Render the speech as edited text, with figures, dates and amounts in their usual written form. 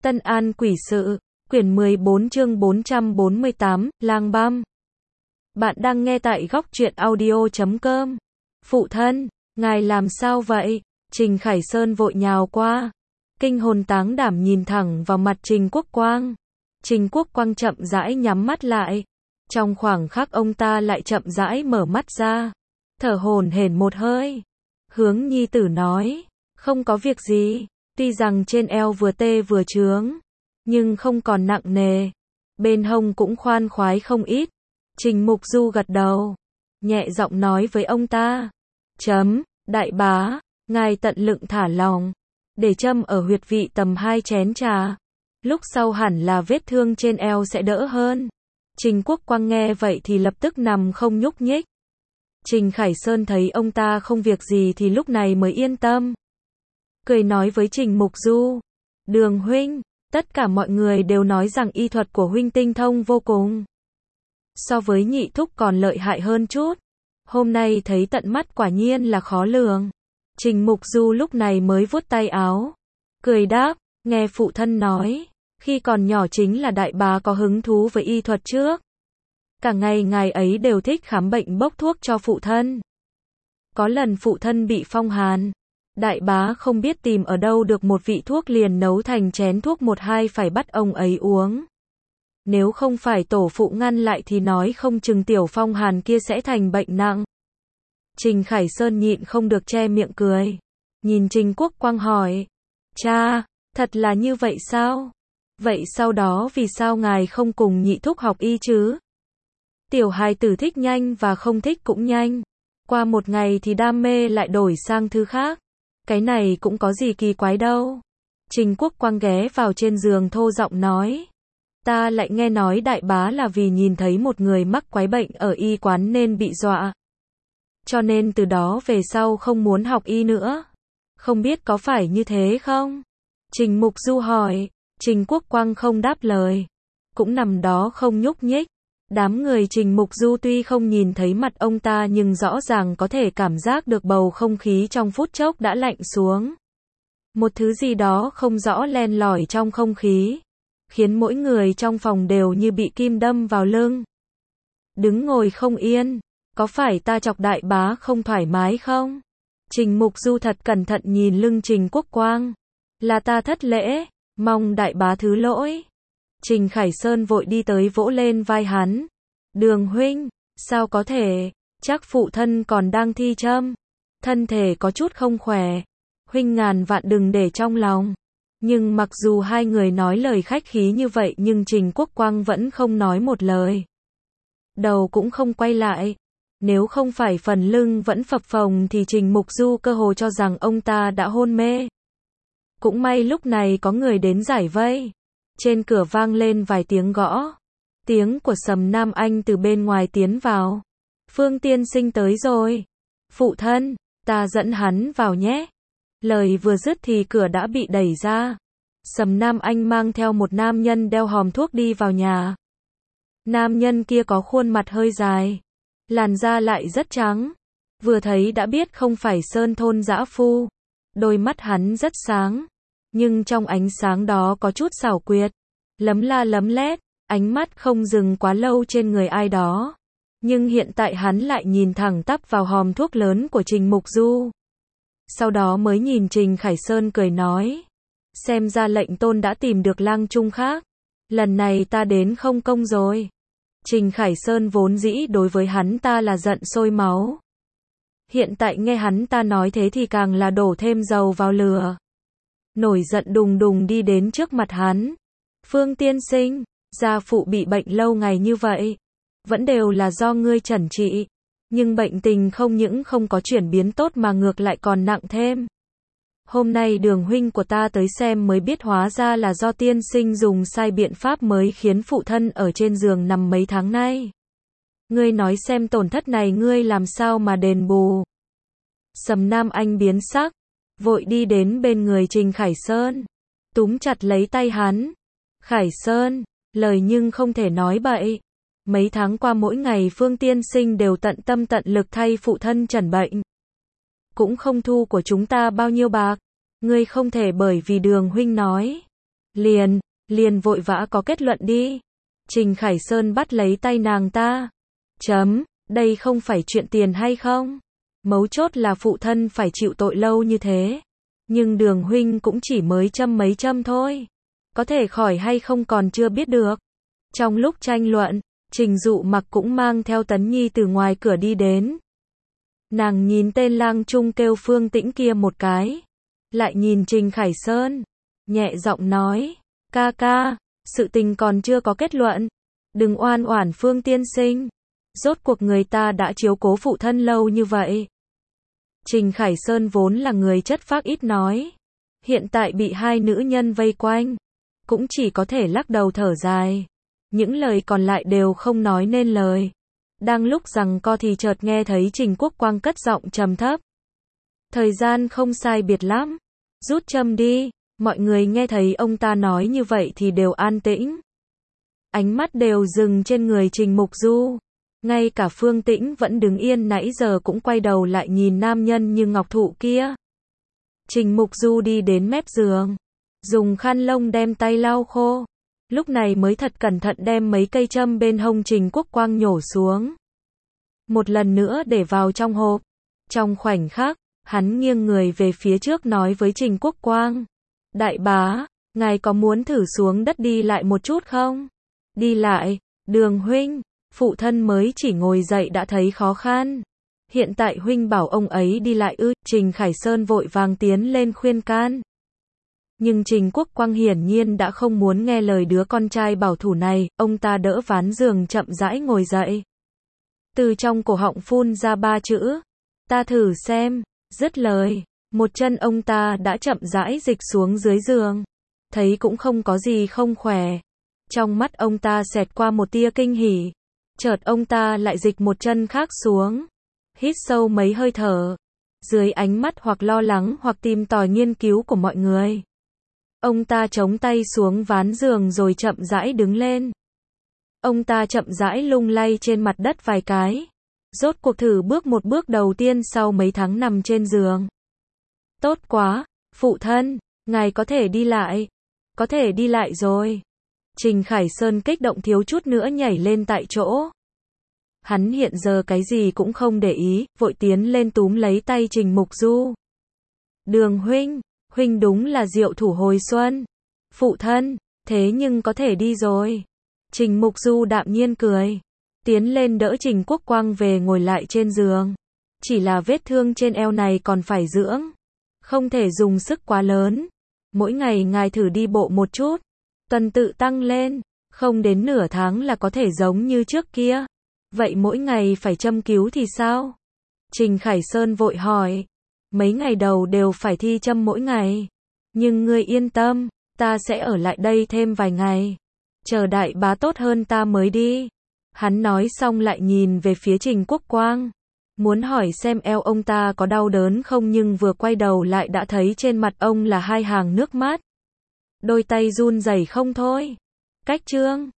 Tân An Quỷ Sự, quyển 14 chương 448, Lang Băm. Bạn đang nghe tại góc truyện audio.com. Phụ thân, ngài làm sao vậy? Trình Khải Sơn vội nhào qua. Kinh hồn táng đảm nhìn thẳng vào mặt Trình Quốc Quang. Trình Quốc Quang chậm rãi nhắm mắt lại. Trong khoảng khắc ông ta lại chậm rãi mở mắt ra. Thở hổn hển một hơi. Hướng nhi tử nói, không có việc gì. Tuy rằng trên eo vừa tê vừa chướng, nhưng không còn nặng nề. Bên hông cũng khoan khoái không ít. Trình Mục Du gật đầu, nhẹ giọng nói với ông ta. Đại bá, ngài tận lượng thả lòng, để châm ở huyệt vị tầm 2 chén trà. Lúc sau hẳn là vết thương trên eo sẽ đỡ hơn. Trình Quốc Quang nghe vậy thì lập tức nằm không nhúc nhích. Trình Khải Sơn thấy ông ta không việc gì thì lúc này mới yên tâm. Cười nói với Trình Mục Du, Đường huynh, tất cả mọi người đều nói rằng y thuật của huynh tinh thông vô cùng. So với nhị thúc còn lợi hại hơn chút. Hôm nay thấy tận mắt quả nhiên là khó lường. Trình Mục Du lúc này mới vuốt tay áo, cười đáp, nghe phụ thân nói, khi còn nhỏ chính là đại bá có hứng thú với y thuật trước. Cả ngày ngài ấy đều thích khám bệnh bốc thuốc cho phụ thân. Có lần phụ thân bị phong hàn, đại bá không biết tìm ở đâu được một vị thuốc liền nấu thành chén thuốc 1-2 phải bắt ông ấy uống. Nếu không phải tổ phụ ngăn lại thì nói không chừng tiểu phong hàn kia sẽ thành bệnh nặng. Trình Khải Sơn nhịn không được che miệng cười. Nhìn Trình Quốc Quang hỏi, cha, thật là như vậy sao? Vậy sau đó vì sao ngài không cùng nhị thúc học y chứ? Tiểu hài tử thích nhanh và không thích cũng nhanh. Qua một ngày thì đam mê lại đổi sang thứ khác. Cái này cũng có gì kỳ quái đâu. Trình Quốc Quang ghé vào trên giường thô giọng nói. Ta lại nghe nói đại bá là vì nhìn thấy một người mắc quái bệnh ở y quán nên bị dọa. Cho nên từ đó về sau không muốn học y nữa. Không biết có phải như thế không? Trình Mục Du hỏi. Trình Quốc Quang không đáp lời. Cũng nằm đó không nhúc nhích. Đám người Trình Mục Du tuy không nhìn thấy mặt ông ta nhưng rõ ràng có thể cảm giác được bầu không khí trong phút chốc đã lạnh xuống. Một thứ gì đó không rõ len lỏi trong không khí, khiến mỗi người trong phòng đều như bị kim đâm vào lưng. Đứng ngồi không yên, có phải ta chọc đại bá không thoải mái không? Trình Mục Du thật cẩn thận nhìn lưng Trình Quốc Quang. Là ta thất lễ, mong đại bá thứ lỗi. Trình Khải Sơn vội đi tới vỗ lên vai hắn. Đường huynh, sao có thể, chắc phụ thân còn đang thi châm. Thân thể có chút không khỏe. Huynh ngàn vạn đừng để trong lòng. Nhưng mặc dù hai người nói lời khách khí như vậy nhưng Trình Quốc Quang vẫn không nói một lời. Đầu cũng không quay lại. Nếu không phải phần lưng vẫn phập phồng thì Trình Mục Du cơ hồ cho rằng ông ta đã hôn mê. Cũng may lúc này có người đến giải vây. Trên cửa vang lên vài tiếng gõ. Tiếng của Sầm Nam Anh từ bên ngoài tiến vào. Phương tiên sinh tới rồi. Phụ thân, ta dẫn hắn vào nhé. Lời vừa dứt thì cửa đã bị đẩy ra. Sầm Nam Anh mang theo một nam nhân đeo hòm thuốc đi vào nhà. Nam nhân kia có khuôn mặt hơi dài, làn da lại rất trắng. Vừa thấy đã biết không phải sơn thôn dã phu. Đôi mắt hắn rất sáng, nhưng trong ánh sáng đó có chút xảo quyệt, lấm la lấm lét, ánh mắt không dừng quá lâu trên người ai đó. Nhưng hiện tại hắn lại nhìn thẳng tắp vào hòm thuốc lớn của Trình Mục Du. Sau đó mới nhìn Trình Khải Sơn cười nói. Xem ra lệnh tôn đã tìm được lang trung khác. Lần này ta đến không công rồi. Trình Khải Sơn vốn dĩ đối với hắn ta là giận sôi máu. Hiện tại nghe hắn ta nói thế thì càng là đổ thêm dầu vào lửa. Nổi giận đùng đùng đi đến trước mặt hắn. Phương tiên sinh, gia phụ bị bệnh lâu ngày như vậy. Vẫn đều là do ngươi chẩn trị. Nhưng bệnh tình không những không có chuyển biến tốt mà ngược lại còn nặng thêm. Hôm nay Đường huynh của ta tới xem mới biết hóa ra là do tiên sinh dùng sai biện pháp mới khiến phụ thân ở trên giường nằm mấy tháng nay. Ngươi nói xem tổn thất này ngươi làm sao mà đền bù. Sầm Nam Anh biến sắc, vội đi đến bên người Trình Khải Sơn, túm chặt lấy tay hắn. Khải Sơn, lời nhưng không thể nói bậy. Mấy tháng qua mỗi ngày Phương tiên sinh đều tận tâm tận lực thay phụ thân chẩn bệnh. Cũng không thu của chúng ta bao nhiêu bạc. Ngươi không thể bởi vì Đường huynh nói Liền vội vã có kết luận đi. Trình Khải Sơn bắt lấy tay nàng ta. Đây không phải chuyện tiền hay không? Mấu chốt là phụ thân phải chịu tội lâu như thế. Nhưng Đường huynh cũng chỉ mới châm mấy châm thôi. Có thể khỏi hay không còn chưa biết được. Trong lúc tranh luận, Trình Dụ Mặc cũng mang theo Tấn Nhi từ ngoài cửa đi đến. Nàng nhìn tên lang trung kêu Phương Tĩnh kia một cái. Lại nhìn Trình Khải Sơn. Nhẹ giọng nói. Ca ca, sự tình còn chưa có kết luận. Đừng oan oản Phương tiên sinh. Rốt cuộc người ta đã chiếu cố phụ thân lâu như vậy. Trình Khải Sơn vốn là người chất phác ít nói. Hiện tại bị hai nữ nhân vây quanh. Cũng chỉ có thể lắc đầu thở dài. Những lời còn lại đều không nói nên lời. Đang lúc giằng co thì chợt nghe thấy Trình Quốc Quang cất giọng trầm thấp. Thời gian không sai biệt lắm. Rút châm đi. Mọi người nghe thấy ông ta nói như vậy thì đều an tĩnh. Ánh mắt đều dừng trên người Trình Mục Du. Ngay cả Phương Tĩnh vẫn đứng yên nãy giờ cũng quay đầu lại nhìn nam nhân như ngọc thụ kia. Trình Mục Du đi đến mép giường. Dùng khăn lông đem tay lau khô. Lúc này mới thật cẩn thận đem mấy cây châm bên hông Trình Quốc Quang nhổ xuống. Một lần nữa để vào trong hộp. Trong khoảnh khắc, hắn nghiêng người về phía trước nói với Trình Quốc Quang. Đại bá, ngài có muốn thử xuống đất đi lại một chút không? Đi lại, Đường huynh, phụ thân mới chỉ ngồi dậy đã thấy khó khăn. Hiện tại huynh bảo ông ấy đi lại ư? Trình Khải Sơn vội vàng tiến lên khuyên can. Nhưng Trình Quốc Quang hiển nhiên đã không muốn nghe lời đứa con trai bảo thủ này, ông ta đỡ ván giường chậm rãi ngồi dậy. Từ trong cổ họng phun ra 3 chữ. Ta thử xem, dứt lời. Một chân ông ta đã chậm rãi dịch xuống dưới giường. Thấy cũng không có gì không khỏe. Trong mắt ông ta xẹt qua một tia kinh hỉ. Chợt ông ta lại dịch một chân khác xuống. Hít sâu mấy hơi thở. Dưới ánh mắt hoặc lo lắng hoặc tìm tòi nghiên cứu của mọi người. Ông ta chống tay xuống ván giường rồi chậm rãi đứng lên. Ông ta chậm rãi lung lay trên mặt đất vài cái. Rốt cuộc thử bước một bước đầu tiên sau mấy tháng nằm trên giường. Tốt quá, phụ thân, ngài có thể đi lại. Có thể đi lại rồi. Trình Khải Sơn kích động thiếu chút nữa nhảy lên tại chỗ. Hắn hiện giờ cái gì cũng không để ý, vội tiến lên túm lấy tay Trình Mục Du. Đường huynh, huynh đúng là diệu thủ hồi xuân. Phụ thân, thế nhưng có thể đi rồi. Trình Mục Du đạm nhiên cười. Tiến lên đỡ Trình Quốc Quang về ngồi lại trên giường. Chỉ là vết thương trên eo này còn phải dưỡng. Không thể dùng sức quá lớn. Mỗi ngày ngài thử đi bộ một chút. Tuần tự tăng lên. Không đến nửa tháng là có thể giống như trước kia. Vậy mỗi ngày phải châm cứu thì sao? Trình Khải Sơn vội hỏi. Mấy ngày đầu đều phải thi châm mỗi ngày. Nhưng ngươi yên tâm, ta sẽ ở lại đây thêm vài ngày. Chờ đại bá tốt hơn ta mới đi. Hắn nói xong lại nhìn về phía Trình Quốc Quang. Muốn hỏi xem eo ông ta có đau đớn không nhưng vừa quay đầu lại đã thấy trên mặt ông là hai hàng nước mắt. Đôi tay run rẩy không thôi. Cách chương